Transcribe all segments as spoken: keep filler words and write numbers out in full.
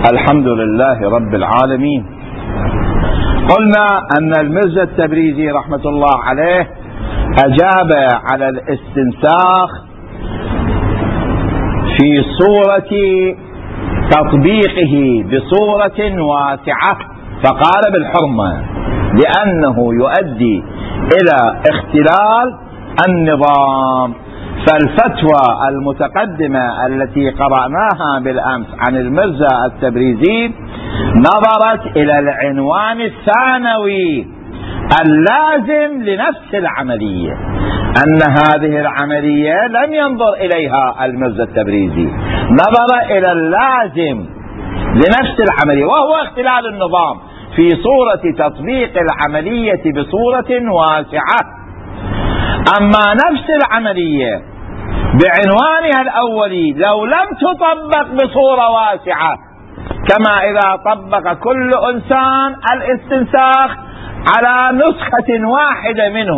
الحمد لله رب العالمين. قلنا أن المرزا التبريزي رحمة الله عليه أجاب على الاستنساخ في صورة تطبيقه بصورة واسعة، فقال بالحرمة لأنه يؤدي إلى اختلال النظام. فالفتوى المتقدمة التي قرأناها بالأمس عن المرزا التبريزي نظرت إلى العنوان الثانوي اللازم لنفس العملية، أن هذه العملية لم ينظر إليها المرزا التبريزي، نظر إلى اللازم لنفس العملية وهو اختلال النظام في صورة تطبيق العملية بصورة واسعة. أما نفس العملية بعنوانها الأولي لو لم تطبق بصورة واسعة، كما إذا طبق كل إنسان الاستنساخ على نسخة واحدة منه،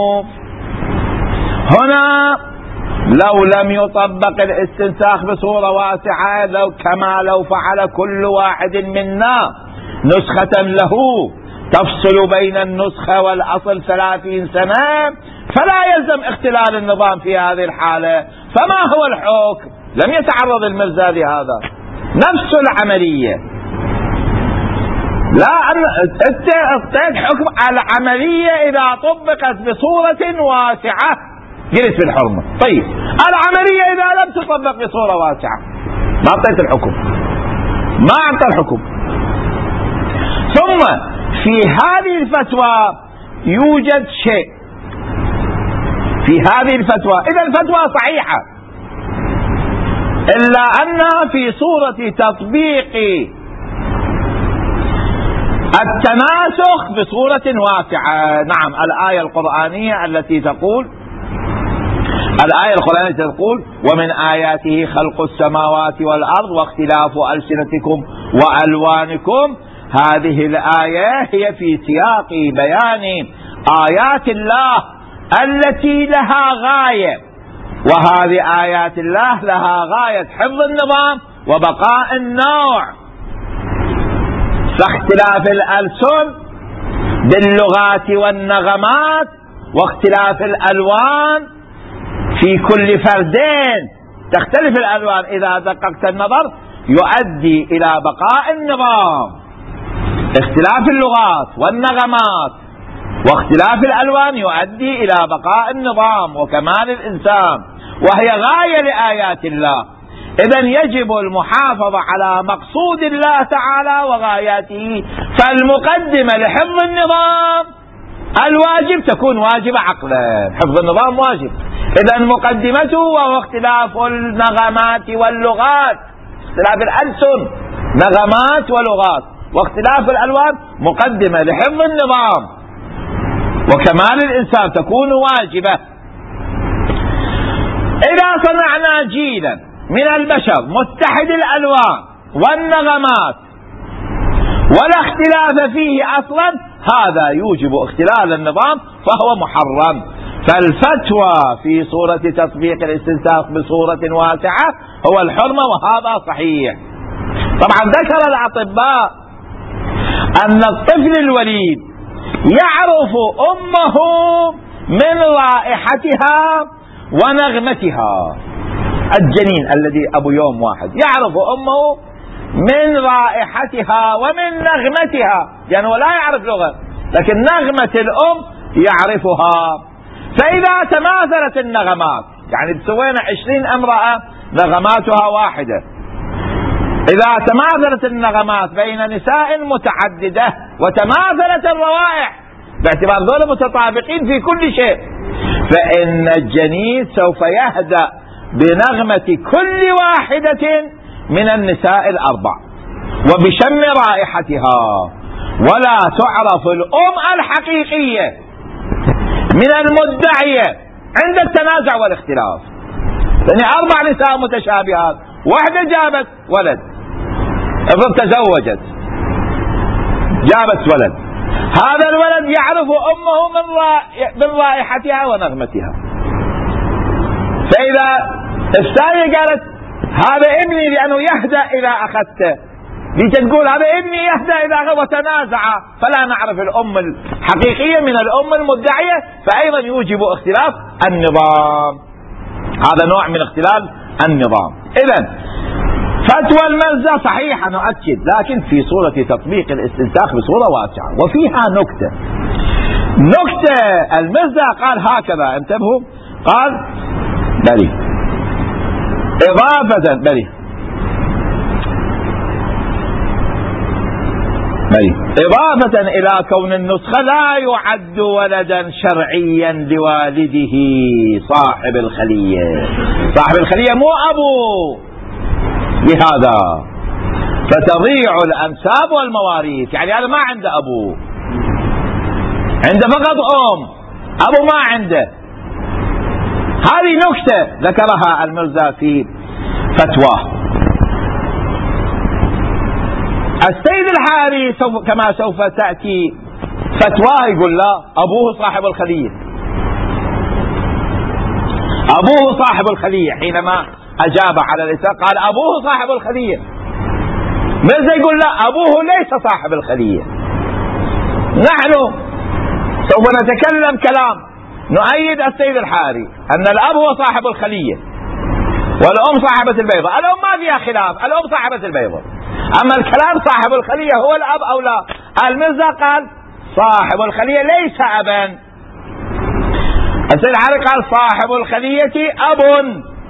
هنا لو لم يطبق الاستنساخ بصورة واسعة، لو كما لو فعل كل واحد منا نسخة له تفصل بين النسخة والأصل ثلاثين سنة، فلا يلزم اختلال النظام في هذه الحالة. فما هو الحكم؟ لم يتعرض المرزا لهذا، نفس العملية. لا أعطيك حكم العملية إذا طبقت بصورة واسعة جلس بالحرمة. طيب العملية إذا لم تطبق بصورة واسعة ما أعطيت الحكم، ما أعطى الحكم. ثم في هذه الفتوى يوجد شيء، في هذه الفتوى إذا الفتوى صحيحة، إلا أنها في صورة تطبيق التناسخ بصورة واسعة. نعم، الآية القرآنية التي تقول الآية القرآنية تقول ومن آياته خلق السماوات والأرض واختلاف ألسنتكم وألوانكم. هذه الآية هي في سياق بيان آيات الله التي لها غاية، وهذه آيات الله لها غاية حفظ النظام وبقاء النوع. فاختلاف الألسن باللغات والنغمات واختلاف الألوان في كل فردين تختلف الألوان، إذا دققت النظر يؤدي إلى بقاء النظام. اختلاف اللغات والنغمات واختلاف الألوان يؤدي إلى بقاء النظام وكمال الإنسان، وهي غاية لآيات الله. إذن يجب المحافظة على مقصود الله تعالى وغاياته. فالمقدمة لحفظ النظام الواجب تكون واجبة عقلا، حفظ النظام واجب. إذن مقدمته وهو اختلاف النغمات واللغات، اختلاف الألسن نغمات ولغات واختلاف الألوان، مقدمة لحفظ النظام وكمال الإنسان تكون واجبة. إذا صنعنا جيلا من البشر متحد الألوان والنغمات ولا اختلاف فيه أصلا، هذا يوجب اختلال النظام فهو محرم. فالفتوى في صورة تطبيق الاستنساخ بصورة واسعة هو الحرمة، وهذا صحيح. طبعا ذكر الأطباء أن الطفل الوليد يعرف أمه من رائحتها ونغمتها. الجنين الذي أبو يوم واحد يعرف أمه من رائحتها ومن نغمتها، يعني هو لا يعرف لغة لكن نغمة الأم يعرفها. فإذا تماثلت النغمات، يعني تسوينا عشرين امرأة نغماتها واحدة، إذا تماثلت النغمات بين نساء متعددة وتماثلت الروائح باعتبار ذولا متطابقين في كل شيء، فإن الجنين سوف يهدأ بنغمة كل واحدة من النساء الأربع وبشم رائحتها، ولا تعرف الأم الحقيقية من المدعية عند التنازع والاختلاف. لأن أربع نساء متشابهات، واحدة جابت ولد، افرض تزوجت جابت ولد، هذا الولد يعرف أمه من رائحتها ونغمتها. فإذا الثانية قالت هذا ابني لأنه يهدأ إذا أخذته، لتقول هذا ابني يهدى إذا وتنازع، فلا نعرف الأم الحقيقية من الأم المدعية، فأيضا يوجب اختلاف النظام. هذا نوع من اختلال النظام. إذن فتوى المرزا صحيحة نؤكد، لكن في صورة تطبيق الاستنساخ بصورة واسعة، وفيها نكتة. نكتة المرزا قال هكذا، انتبهوا، قال بلي إضافة بلي بلي إضافة إلى كون النسخة لا يعد ولدا شرعيا لوالده صاحب الخلية. صاحب الخلية مو أبو، لهذا فتضيع الأنساب والمواريث. يعني هذا ما عنده أبو، عنده فقط أم، أبو ما عنده. هذه نكتة ذكرها المرزا في فتواه. السيد الحاري سوف كما سوف تأتي فتواه يقول لا، أبوه صاحب الخلية، أبوه صاحب الخلية. حينما أجاب على الإساءة قال أبوه صاحب الخلية. مرزا يقول لا، أبوه ليس صاحب الخلية. نحن سوف نتكلم كلام نؤيد السيد الحاري أن الأب هو صاحب الخلية والأم صاحبة البيضة. الأم ما فيها خلاف، الأم صاحبة البيضة. أما الكلام صاحب الخلية هو الأب أو لا. المرزا قال صاحب الخلية ليس أبا. السيد الحاري قال صاحب الخلية أب.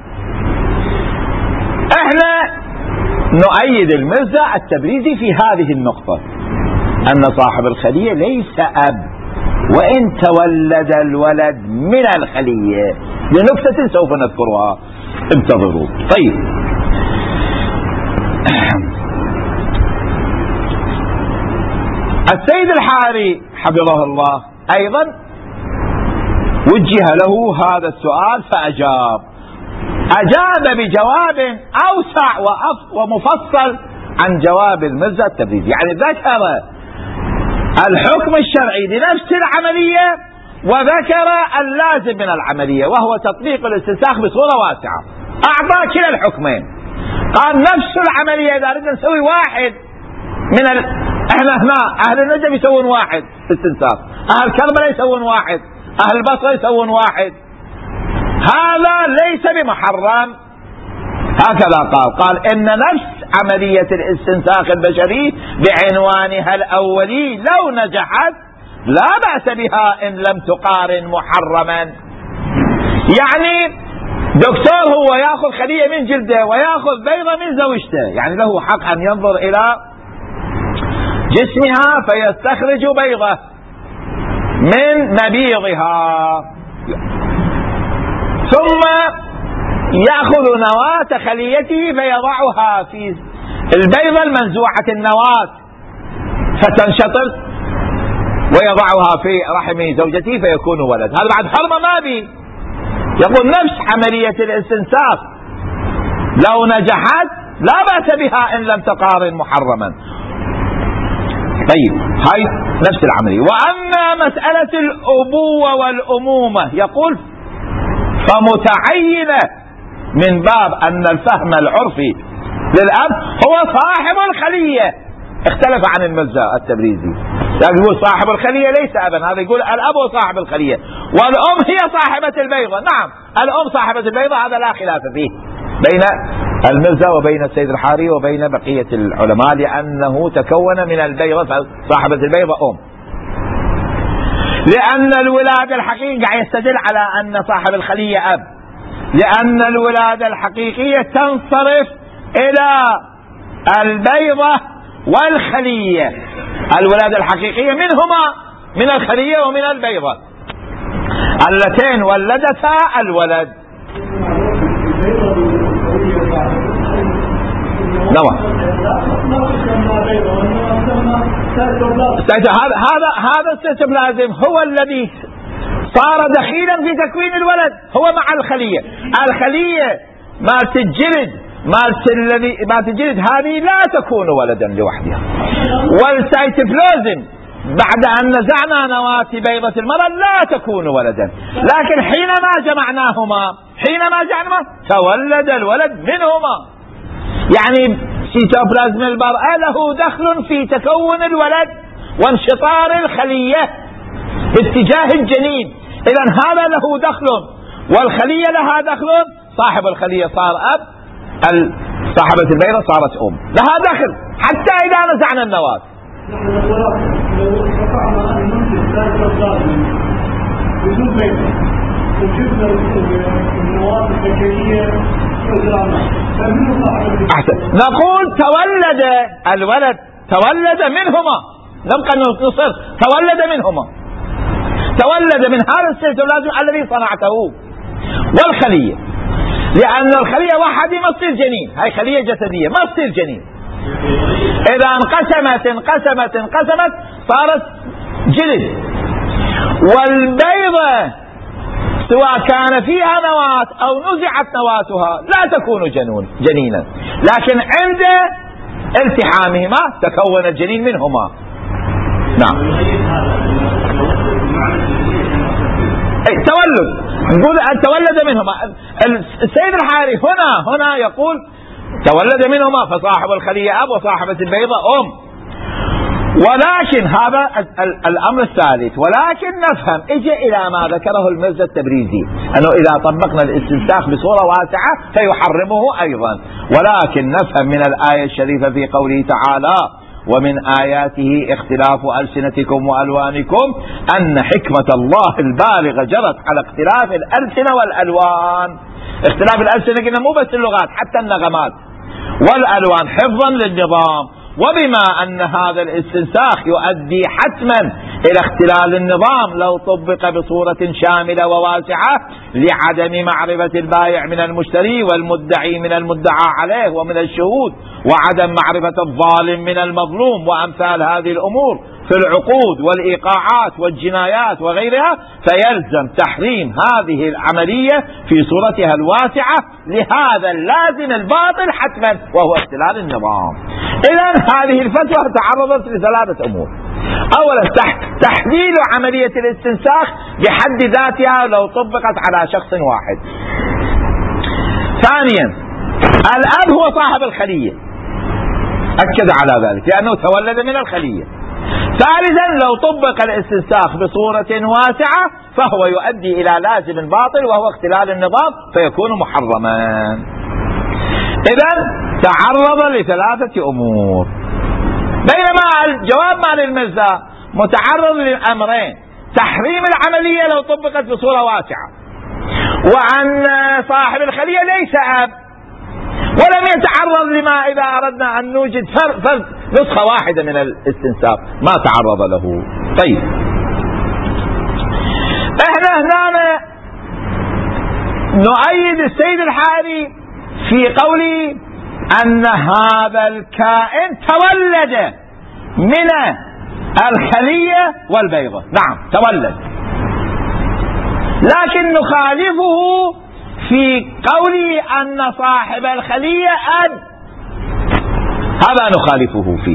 احنا نؤيد المرزا التبريزي في هذه النقطة، أن صاحب الخلية ليس أب، وإن تولد الولد من الخلية، لنكتة سوف نذكرها، انتظروا. طيب، السيد الحاري حفظه الله أيضا وجه له هذا السؤال فأجاب، أجاب بجواب أوسع ومفصل عن جواب المرزا التبريزي. يعني ذكر الحكم الشرعي لنفس العملية وذكر اللازم من العملية وهو تطبيق الاستنساخ بصورة واسعة. أعطى كلا الحكمين، قال نفس العملية إذا أردنا نسوي واحد من ال... احنا هنا أهل النجف يسوون واحد استنساخ، أهل كربلاء يسوون واحد، أهل البصرة يسوون واحد، هذا ليس بمحرم. هكذا قال قال إن نفس عملية الاستنساخ البشري بعنوانها الأولي لو نجحت لا بأس بها إن لم تقارن محرما. يعني دكتور هو يأخذ خلية من جلده ويأخذ بيضة من زوجته، يعني له حق أن ينظر إلى جسمها فيستخرج بيضة من نبيضها، ثم يأخذ نواة خليته فيضعها في البيضة المنزوعة النواة فتنشطر ويضعها في رحم زوجته فيكون ولد. هذا بعد حرمة ما بي. يقول نفس عملية الاستنساخ لو نجحت لا بأس بها إن لم تقارن محرما. طيب، هاي نفس العملية. وأما مسألة الأبوة والأمومة يقول فمتعينة من باب أن الفهم العرفي للأب هو صاحب الخلية. اختلف عن المرزا التبريزي، يقول صاحب الخلية ليس أبا، هذا يقول الأب هو صاحب الخلية والأم هي صاحبة البيضة. نعم، الأم صاحبة البيضة، هذا لا خلاف فيه بين المرزا وبين السيد الحاري وبين بقية العلماء، لأنه تكون من البيضة، فصاحبة البيضة أم. لأن الولادة الحقيقية قاعد يستدل على أن صاحب الخلية أب، لأن الولادة الحقيقية تنصرف إلى البيضة والخلية. الولادة الحقيقية منهما، من الخلية ومن البيضة اللتين ولدتا الولد. نعم، هذا هذا هذا السيتوبلازم هو الذي صار دخيلا في تكوين الولد، هو مع الخلية. الخلية ما تجلد ما الذي ما تجلد هذه لا تكون ولدا لوحدها. والسيتوبلازم بعد أن نزعنا نواة بيضة المرأة لا تكون ولدا، لكن حينما جمعناهما حينما جمعناهما تولد الولد منهما. يعني سيتوبلازم المرأة له دخل في تكون الولد وانشطار الخلية باتجاه الجنين. إذن هذا له دخل والخلية لها دخل، صاحب الخلية صار أب، صاحبة البيضة صارت أم، لها دخل حتى إذا نزعنا النواة. أحسن، نقول تولد الولد، تولد منهما، نبقى نصر تولد منهما، تولد من هذا السيتوبلازم الذي صنعته والخلية، لأن الخلية واحدة ما تصير جنين، هاي خلية جسدية ما تصير جنين. إذا انقسمت انقسمت انقسمت صارت جلد. والبيضة سواء كان فيها نواة أو نزعت نواتها لا تكون جنون جنينا، لكن عند التحامهما تكون الجنين منهما. نعم. اي تولد، نقول أن تولد منهما. السيد الحاري هنا هنا يقول تولد منهما، فصاحب الخلية أب وصاحبة البيضة أم. ولكن هذا الأمر الثالث، ولكن نفهم اجى إلى ما ذكره المرزا التبريزي أنه إذا طبقنا الاستنساخ بصورة واسعة فيحرمه أيضا. ولكن نفهم من الآية الشريفة في قوله تعالى ومن آياته اختلاف ألسنتكم وألوانكم أن حكمة الله البالغة جرت على اختلاف الألسنة والألوان. اختلاف الألسنة قلنا مو بس اللغات، حتى النغمات، والألوان حفظا للنظام. وبما أن هذا الاستنساخ يؤدي حتما إلى اختلال النظام لو طبق بصورة شاملة وواسعة لعدم معرفة البائع من المشتري والمدعي من المدعى عليه ومن الشهود، وعدم معرفة الظالم من المظلوم، وأمثال هذه الأمور في العقود والإيقاعات والجنايات وغيرها، فيلزم تحريم هذه العملية في صورتها الواسعة لهذا اللازم الباطل حتما وهو اختلال النظام. إذن هذه الفتوى تعرضت لثلاثة أمور. أولا تحليل عملية الاستنساخ بحد ذاتها لو طبقت على شخص واحد. ثانيا الأب هو صاحب الخلية، أكد على ذلك لأنه تولد من الخلية. ثالثا لو طبق الاستنساخ بصورة واسعة فهو يؤدي إلى لازم باطل وهو اختلال النظام فيكون محرما. إذن تعرض لثلاثة أمور، بينما الجواب مال المرزا متعرض للأمرين: تحريم العملية لو طبقت بصورة واسعة، وأن صاحب الخلية ليس أب، ولم يتعرض لما إذا أردنا أن نوجد فرد نسخة واحدة من الاستنساخ ما تعرض له. طيب احنا هنا نؤيد السيد الحاري في قوله أن هذا الكائن تولد من الخلية والبيضة. نعم تولد، لكن نخالفه في قوله أن صاحب الخلية أب، هذا نخالفه فيه.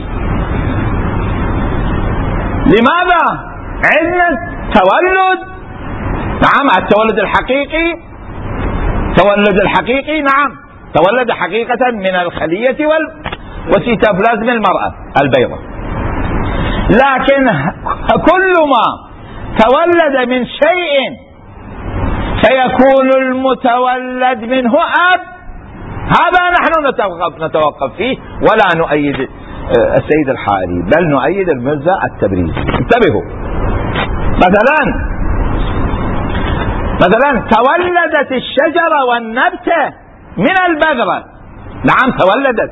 لماذا؟ عندنا تولد، نعم التولد الحقيقي، تولد الحقيقي نعم تولد حقيقة من الخلية وسيتوبلازم المرأة البيضة، لكن كل ما تولد من شيء فيكون المتولد منه أب، هذا نحن نتوقف, نتوقف فيه ولا نؤيد السيد الحاري بل نؤيد المرزا التبريزي. انتبهوا، مثلا مثلا تولدت الشجرة والنبتة من البذرة، نعم تولدت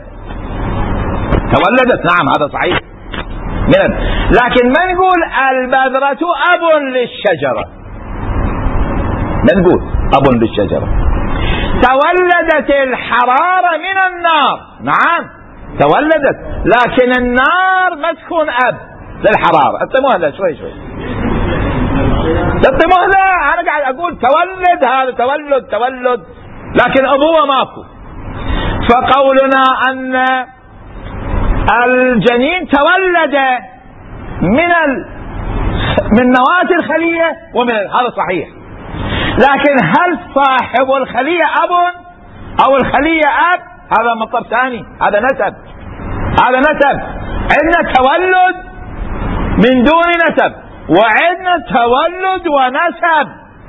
تولدت نعم هذا صحيح من، لكن ما نقول البذرة أب للشجرة، ما نقول أب للشجرة. تولدت الحرارة من النار، نعم تولدت، لكن النار ما تكون أب للحرارة. انتبهوا هذا شوي شوي، انتبهوا هذا، أنا قاعد أقول تولد، هذا تولد تولد لكن أبوه ماكو. فقولنا أن الجنين تولد من ال... من نواة الخلية ومن هذا صحيح، لكن هل صاحب الخلية أب أو الخلية أب؟ هذا مطلب ثاني، هذا نسب. هذا نسب. عندنا تولد من دون نسب، وعندنا تولد ونسب.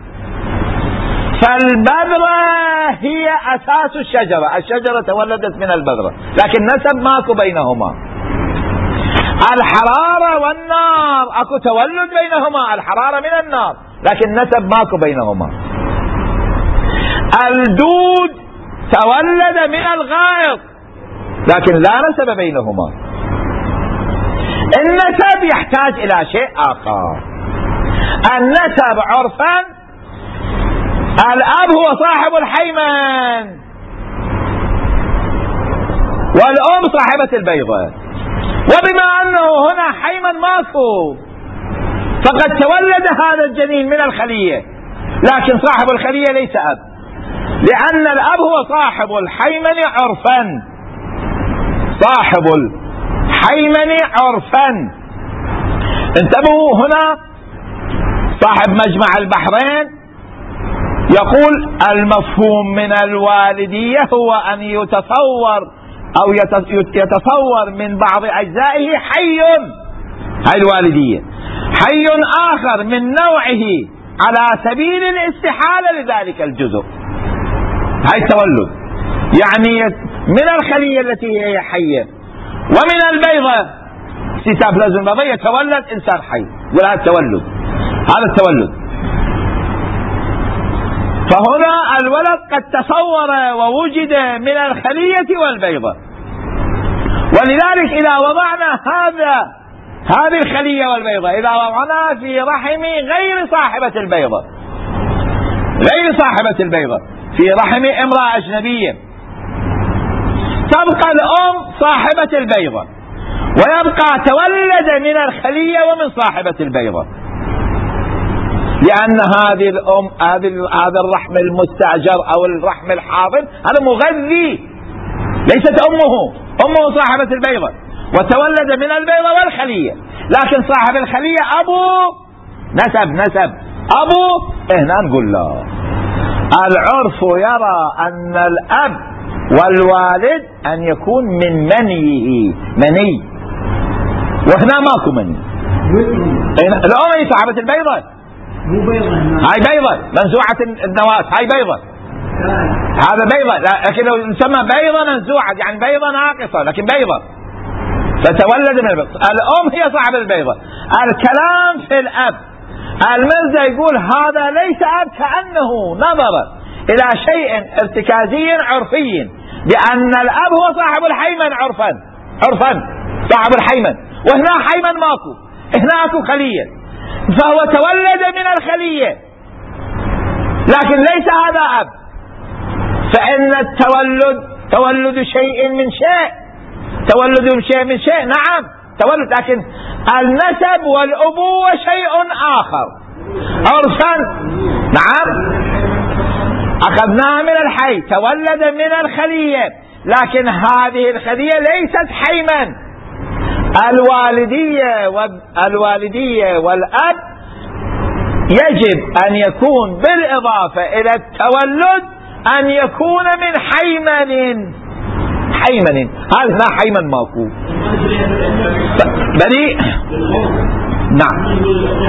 فالبذرة هي أساس الشجرة، الشجرة تولدت من البذرة، لكن نسب ماكو بينهما. الحرارة والنار اكو تولد بينهما، الحرارة من النار، لكن نسب ماكو بينهما. الدود تولد من الغائط، لكن لا نسب بينهما. النسب يحتاج إلى شيء آخر. النسب عرفا الأب هو صاحب الحيمن، والأم صاحبة البيضة، وبما أنه هنا حيمن ماكو، فقد تولد هذا الجنين من الخلية، لكن صاحب الخلية ليس أب، لأن الأب هو صاحب الحيمن عرفا، صاحب الحيمن عرفا. انتبهوا هنا، صاحب مجمع البحرين يقول المفهوم من الوالدية هو أن يتصور أو يتصور من بعض أجزائه حي، هاي الوالدية، حي آخر من نوعه على سبيل الاستحالة لذلك الجزء، هاي التولد. يعني من الخلية التي هي حية ومن البيضة سيتوبلازم البيضة يتولد إنسان حي، وهذا التولد، هذا التولد. فهنا الولد قد تصور ووجد من الخلية والبيضة، ولذلك إذا وضعنا هذا هذه الخلية والبيضة، إذا وضعناها في رحم غير صاحبة البيضة، غير صاحبة البيضة في رحم امرأة أجنبية، تبقى الأم صاحبة البيضة، ويبقى تولد من الخلية ومن صاحبة البيضة، لأن هذه الأم هذا الرحم المستأجر أو الرحم الحاضن هذا مغذي، ليست أمه، أمه صاحبة البيضة وتولد من البيضة والخلية، لكن صاحب الخلية أبو نسب، نسب أبو. هنا نقول له العرف يرى أن الأب والوالد أن يكون من منيه، مني، وهنا ماكو مني. الأم هي صاحبة البيضة، مو بيضة، هاي بيضة منزوعة النواة، هاي بيضة، هذا بيضة، لكن لو نسمى بيضة منزوعة يعني بيضة ناقصة، لكن بيضة فتولد من البيضة. الأم هي صاحب البيضة. الكلام في الأب، المرزا يقول هذا ليس أب، كأنه نظر إلى شيء ارتكازي عرفي بأن الأب هو صاحب الحيمن عرفا، عرفا صاحب الحيمن، وهنا حيمن ماكو، هنا اكو خلية، فهو تولد من الخلية لكن ليس هذا أب. فإن التولد تولد شيء من شيء، تولد شيء من شيء، نعم تولد، لكن النسب والأبوة شيء آخر عرفا. نعم أخذناها من الحي، تولد من الخلية، لكن هذه الخلية ليست حيمن. الوالدية والوالدية والأب يجب أن يكون بالإضافة إلى التولد أن يكون من حيمن، حيمن، هذا حيمن ماكو بريء. نعم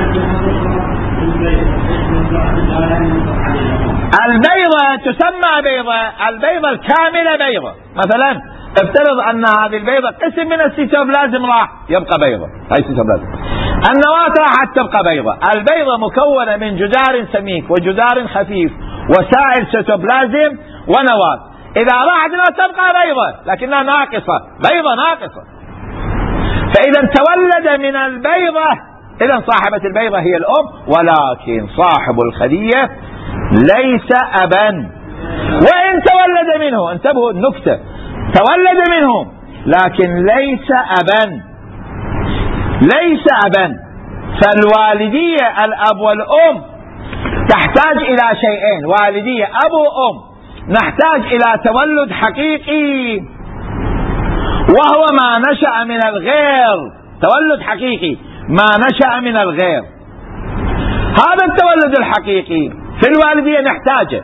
البيضة تسمى بيضة، البيضة الكاملة بيضة. مثلا افترض ان هذه البيضة قسم من السيتوبلازم راح يبقى بيضة، هاي السيتوبلازم، النواة راحت تبقى بيضة. البيضة مكونة من جدار سميك وجدار خفيف وسائل سيتوبلازم ونواة، اذا راحت تبقى بيضة لكنها ناقصة، بيضة ناقصة. فاذا تولد من البيضة، اذا صاحبة البيضة هي الام، ولكن صاحب الخلية ليس ابا، وان تولد منه، انتبهوا النكتة، تولد منهم لكن ليس أبا، ليس أبا. فالوالدية الأب والأم تحتاج إلى شيئين، والدية أب وأم، نحتاج إلى تولد حقيقي وهو ما نشأ من الغير، تولد حقيقي ما نشأ من الغير. هذا التولد الحقيقي في الوالدية نحتاجه،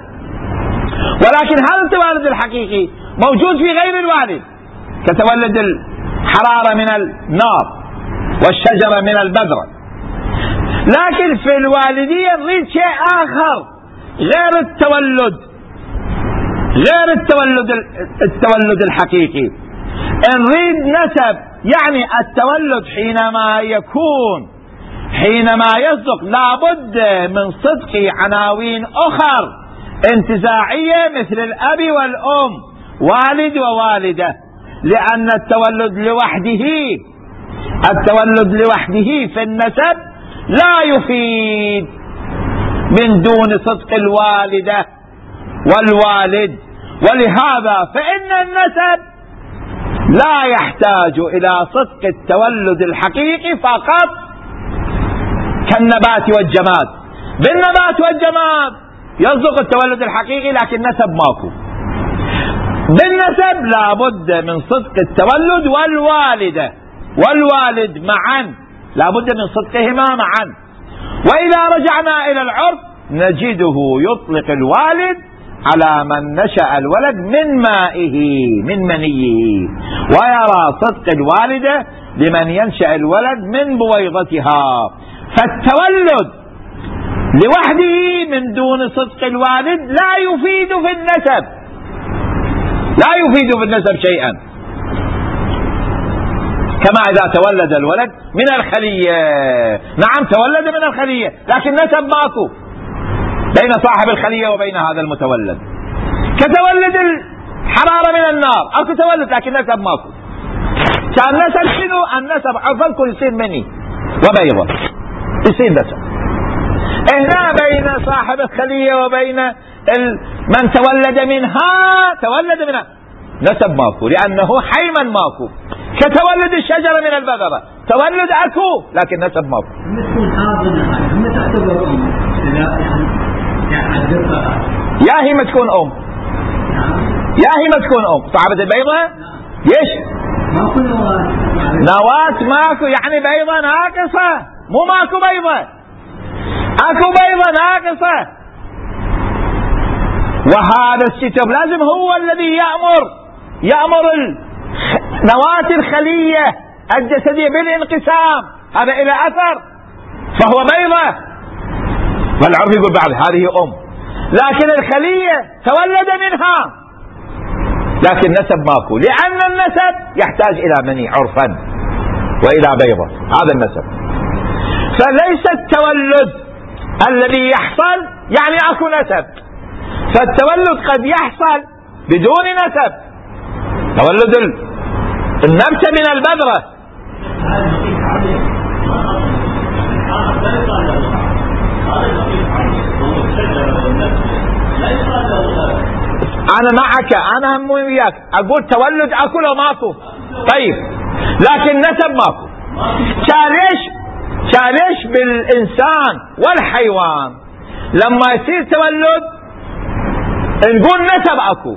ولكن هذا التولد الحقيقي موجود في غير الوالد، كتولد الحرارة من النار والشجرة من البذرة. لكن في الوالدية نريد شيء آخر غير التولد، غير التولد التولد الحقيقي، نريد نسب. يعني التولد حينما يكون حينما يصدق لابد من صدق عناوين أخر انتزاعية مثل الأب والأم، والد ووالدة، لأن التولد لوحده التولد لوحده في النسب لا يفيد من دون صدق الوالدة والوالد. ولهذا فإن النسب لا يحتاج إلى صدق التولد الحقيقي فقط كالنبات والجماد. بالنبات والجماد يصدق التولد الحقيقي لكن نسب ماكو. بالنسب لابد من صدق التولد والوالدة والوالد معا، لابد من صدقهما معا. وإذا رجعنا إلى العرف نجده يطلق الوالد على من نشأ الولد من مائه من منيه، ويرى صدق الوالدة لمن ينشأ الولد من بويضتها. فالتولد لوحده من دون صدق الوالد لا يفيد في النسب، لا يفيد في النسب شيئا. كما إذا تولد الولد من الخلية، نعم تولد من الخلية لكن نسب ماكو بين صاحب الخلية وبين هذا المتولد. كتولد الحرارة من النار اكو تولد لكن نسب ماكو. كان نسب شنو؟ النسب عرفا كل يصير مني وبيضة، يصير نسب. هنا بين صاحب الخلية وبين من تولد منها تولد منها نسب ماكو لأنه حيما ماكو. كتولد الشجرة من البذرة تولد اكو لكن نسب ماكو. يا هي ما تكون أم، يا هي ما تكون أم صاحبة البيضة. ليش؟ نواة ماكو، يعني بيضة ناقصة، مو ماكو بيضة، اكو بيضة ناقصة. وهذا الشتم لازم هو الذي يأمر يأمر نواة الخلية الجسدية بالانقسام، هذا إلى أثر فهو بيضة. والعرف يقول بعد هذه أم، لكن الخلية تولد منها لكن نسب ماكو، لأن النسب يحتاج إلى مني عرفا وإلى بيضة، هذا النسب. فليس التولد الذي يحصل يعني اكو نسب، فالتولد قد يحصل بدون نسب. تولد النبتة من البذرة انا معك، انا هم وياك، اقول تولد اكو لو ماكو طيب لكن نسب ماكو. ليش ليش بالإنسان والحيوان لما يصير تولد نقول نسب أكو؟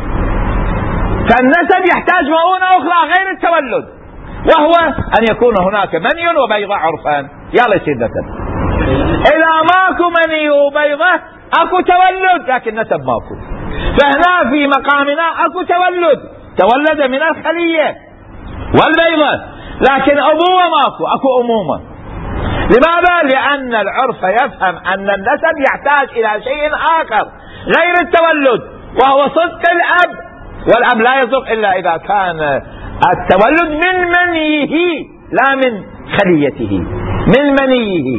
فالنسب يحتاج مؤونة أخرى غير التولد، وهو أن يكون هناك مني وبيضة عرفا، يلا يصير نسب. إذا ماكو مني وبيضة أكو تولد لكن نسب ماكو. فهنا في مقامنا أكو تولد، تولد من الخلية والبيضة لكن أبوة ماكو، أكو أمومة. لماذا؟ لأن العرف يفهم أن النسب يحتاج إلى شيء آخر غير التولد، وهو صدق الأب، والأب لا يصدق إلا إذا كان التولد من منيه لا من خليته، من منيه.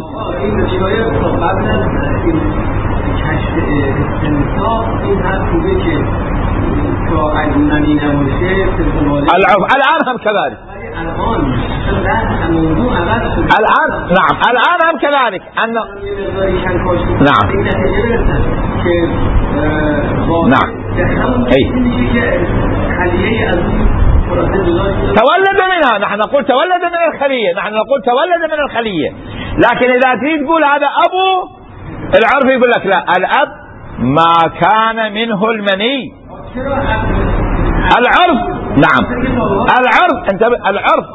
الآن هم كذلك، الآن نعم الآن هم كذلك أن نعم نعم أي تولد منها. نحن نقول تولد من الخلية، نحن نقول تولد من الخلية، لكن إذا تريد تقول هذا أبو، العرف يقول لك لا، الأب ما كان منه المني. العرف نعم العرف انت العرف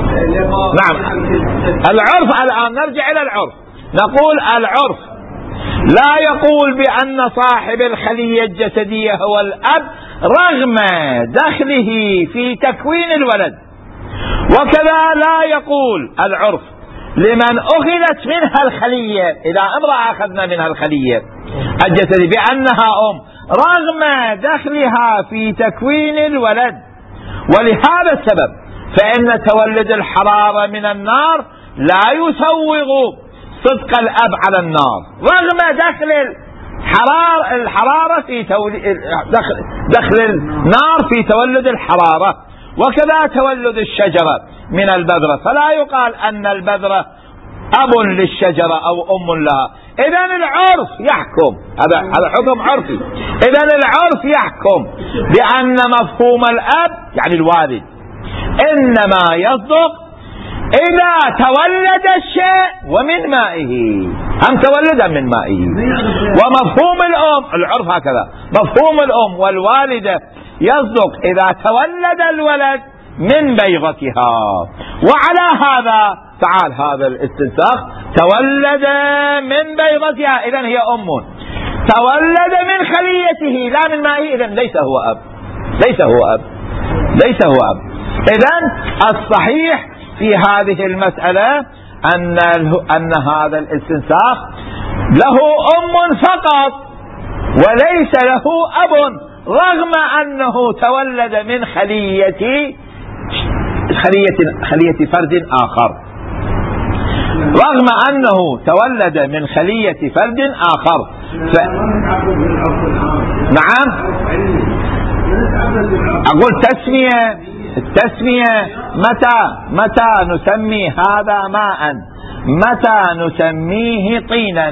نعم العرف. الآن نرجع إلى العرف، نقول العرف لا يقول بأن صاحب الخلية الجسدية هو الأب رغم دخله في تكوين الولد. وكذا لا يقول العرف لمن أخذت منها الخلية، إذا امرأة أخذنا منها الخلية الجسدية بأنها أم رغم دخلها في تكوين الولد. ولهذا السبب فإن تولد الحرارة من النار لا يسوغ صدق الأب على النار رغم دخل الحرارة, الحرارة في تولد دخل, دخل النار في تولد الحرارة. وكذا تولد الشجرة من البذرة، فلا يقال أن البذرة أب للشجرة أو أم لها. إذن العرف يحكم، هذا هذا حكم عرفي. إذن العرف يحكم بأن مفهوم الأب يعني الوالد إنما يصدق إذا تولد الشيء ومن مائه، هم تولد من مائه. ومفهوم الأم العرف هكذا، مفهوم الأم والوالدة يصدق إذا تولد الولد من بيضتها. وعلى هذا تعال هذا الاستنساخ تولد من بيضتها، إذن هي أم. تولد من خليته لا من مائه، إذن ليس هو أب، ليس هو أب، ليس هو أب. إذن الصحيح في هذه المسألة أن أن هذا الاستنساخ له أم فقط وليس له أب، رغم أنه تولد من خلية خلية خلية فرد آخر، رغم أنه تولد من خلية فرد آخر. ف... نعم أقول تسمية، التسمية متى متى نسمي هذا ماء، متى نسميه طينا.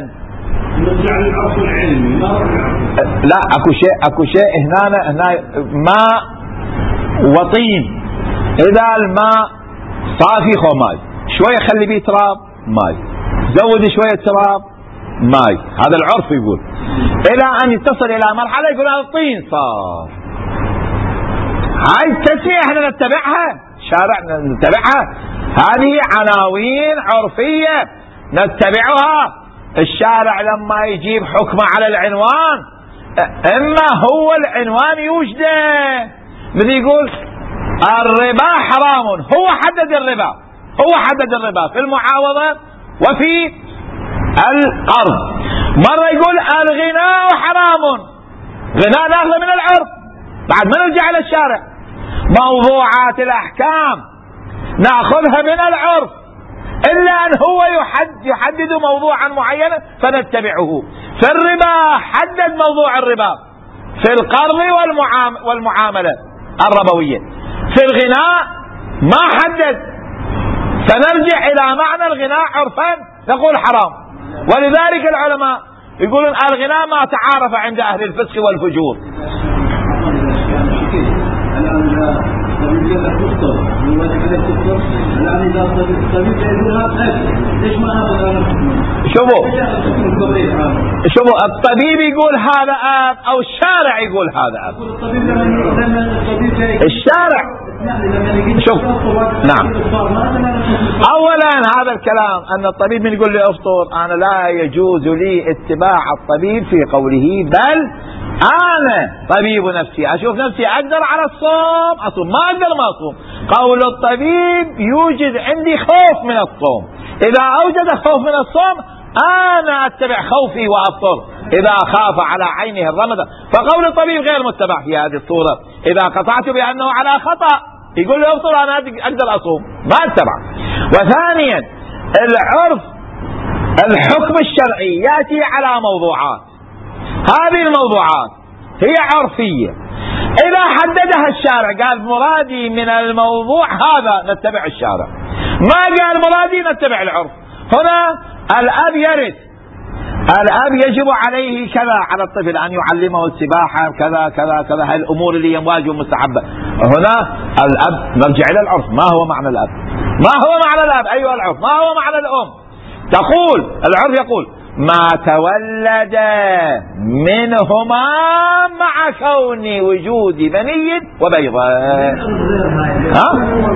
لا اكو شيء اكو شيء هنا هنا ماء وطين. اذا الماء صافي خو ماي، شويه خلي بيه تراب ماي، زود شويه تراب ماي، هذا العرف يقول. الى ان يتصل الى مرحله يقول هذا الطين صار. هاي التسمية احنا نتبعها، شارع نتبعها، هذه عناوين عرفية نتبعها. الشارع لما يجيب حكم على العنوان اما هو العنوان يوجده، مثل يقول الربا حرام، هو حدد الربا، هو حدد الربا في المعاوضة وفي القرض. مرة يقول الغناء حرام، غناء ناخذ من العرف بعد ما نرجع إلى الشارع. موضوعات الأحكام نأخذها من العرف، إلا أن هو يحدد, يحدد موضوعا معينا فنتبعه. في الربا حدد موضوع الربا، في القرض والمعاملة الربوية. في الغناء ما حدد، فنرجع إلى معنى الغناء عرفا نقول حرام. ولذلك العلماء يقولون الغناء ما تعارف عند أهل الفسق والفجور. شوفوا شوفوا الطبيب يقول هذا آب أو الشارع يقول هذا آب. الشارع شوف نعم، أولا هذا الكلام أن الطبيب من يقول لي أفطر، أنا لا يجوز لي اتباع الطبيب في قوله، بل أنا طبيب نفسي أشوف نفسي أقدر على الصوم أصوم، ما أقدر ما أصوم. قول الطبيب يوجد عندي خوف من الصوم، إذا أوجد خوف من الصوم أنا أتبع خوفي وأفطر إذا خاف على عينه الرمضة. فقول الطبيب غير متبع في هذه الصورة. إذا قطعت بأنه على خطأ يقول له أفطر أنا أقدر أصوم، ما أتبع. وثانيا العرف الحكم الشرعي يأتي على موضوعات، هذه الموضوعات هي عرفية. إذا حددها الشارع قال مرادي من الموضوع هذا نتبع الشارع، ما قال مرادي نتبع العرف. هنا الأب يرث، الأب يجب عليه كذا على الطفل أن يعلمه السباحة كذا كذا كذا، هاي الأمور اللي ينواجه مستحبة. هنا الأب نرجع إلى العرف، ما هو معنى الأب؟ ما هو معنى الأب أيها العرف؟ ما هو معنى الأم؟ تقول العرف يقول ما تولد منهما مع كون وجود مني وبيضة. ها؟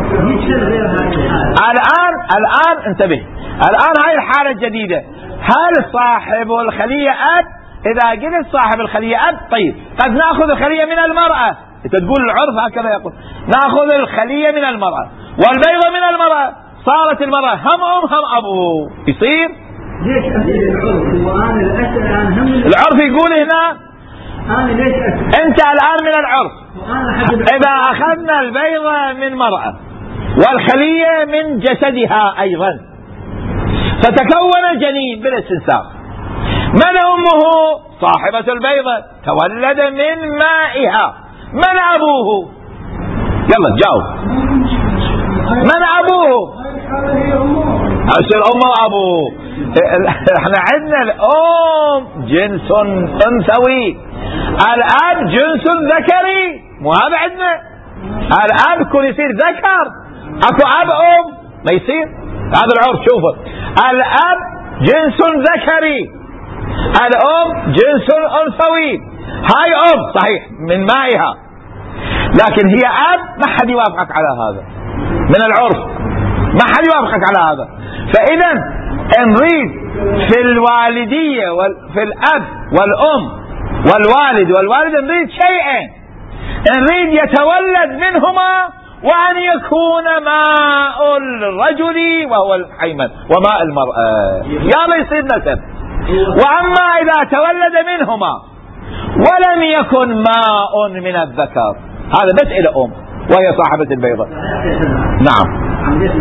الآن الآن انتبه، الآن هاي الحالة الجديدة، هل صاحب الخلية أب؟ إذا قلت صاحب الخلية أب، طيب قد نأخذ الخلية من المرأة، أنت تقول العرف هكذا يقول، نأخذ الخلية من المرأة والبيضة من المرأة، صارت المرأة هم أم هم أبو، يصير؟ ليش أسئل العرف وأنا الأسئل عن هم؟ العرف يقول هنا أنا ليش أسئل؟ أنت الآن من العرف، إذا أخذنا البيضة من مرأة والخلية من جسدها أيضا، فتكون الجنين بالاستنساخ، من أمه؟ صاحبة البيضة، تولد من مائها، من أبوه؟ يلا جاوب، من أبوه؟ أصير أمه وأبوه. احنا عندنا الأم جنس أنثوي، الأب جنس ذكري، مو هذا عندنا، الأب كل يصير ذكر، أكو أب أم ما يصير، هذا العرف. شوفوا، الأب جنس ذكري، الأم جنس أنثوي، هاي أم صحيح من مائها، لكن هي أب، ما حد يوافقك على هذا من العرف، ما حد يوافقك على هذا. فإذا نريد في الوالدية في الأب والأم والوالد والوالدة نريد شيئين، نريد يتولد منهما وأن يكون ماء الرجل وهو الحيمن وماء المرأة، يا ما يصير نسب. وأما إذا تولد منهما ولم يكن ماء من الذكر، هذا بس إلى أم وهي صاحبة البيضة. نعم.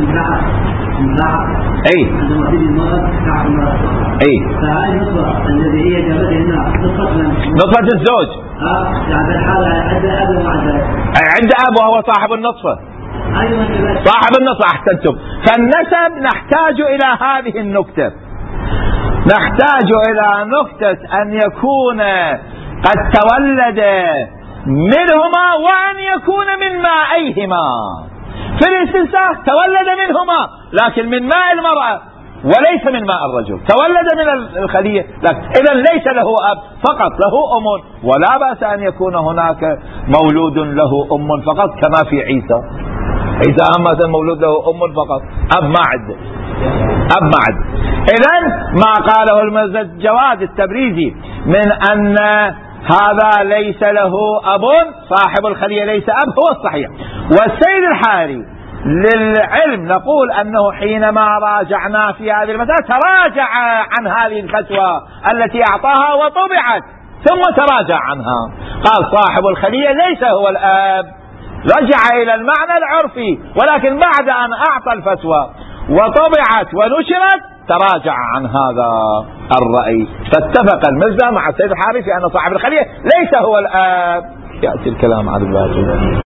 اي اي فهذه النطفة الذي هي جابت هنا نطفة الزوج، اه يعني الحالة عند أب وعند عند أب وهو صاحب النطفة، صاحب النطفة. أحسنتم. فالنسب نحتاج إلى هذه النكتة، نحتاج إلى نكتة أن يكون قد تولد منهما وأن يكون من مائهما. في الاستنساخ تولد منهما لكن من ماء المرأة وليس من ماء الرجل، تولد من الخلية، لكن إذا ليس له أب فقط، له أم، ولا بأس أن يكون هناك مولود له أم فقط كما في عيسى. عيسى هم مولود له أم فقط، أب ما عد، أب ما عد. إذا ما قاله المزد جواد التبريزي من أن هذا ليس له أب، صاحب الخلية ليس أب، هو الصحيح. والسيد الحاري للعلم نقول أنه حينما راجعنا في هذه المسألة تراجع عن هذه الفتوى التي أعطاها وطبعت ثم تراجع عنها، قال صاحب الخلية ليس هو الأب، رجع إلى المعنى العرفي، ولكن بعد أن أعطى الفتوى وطبعت ونشرت تراجع عن هذا الرأي، فاتفق المزة مع السيد الحاري في أن صاحب الخلية ليس هو الأب. يأتي الكلام عن الباقي.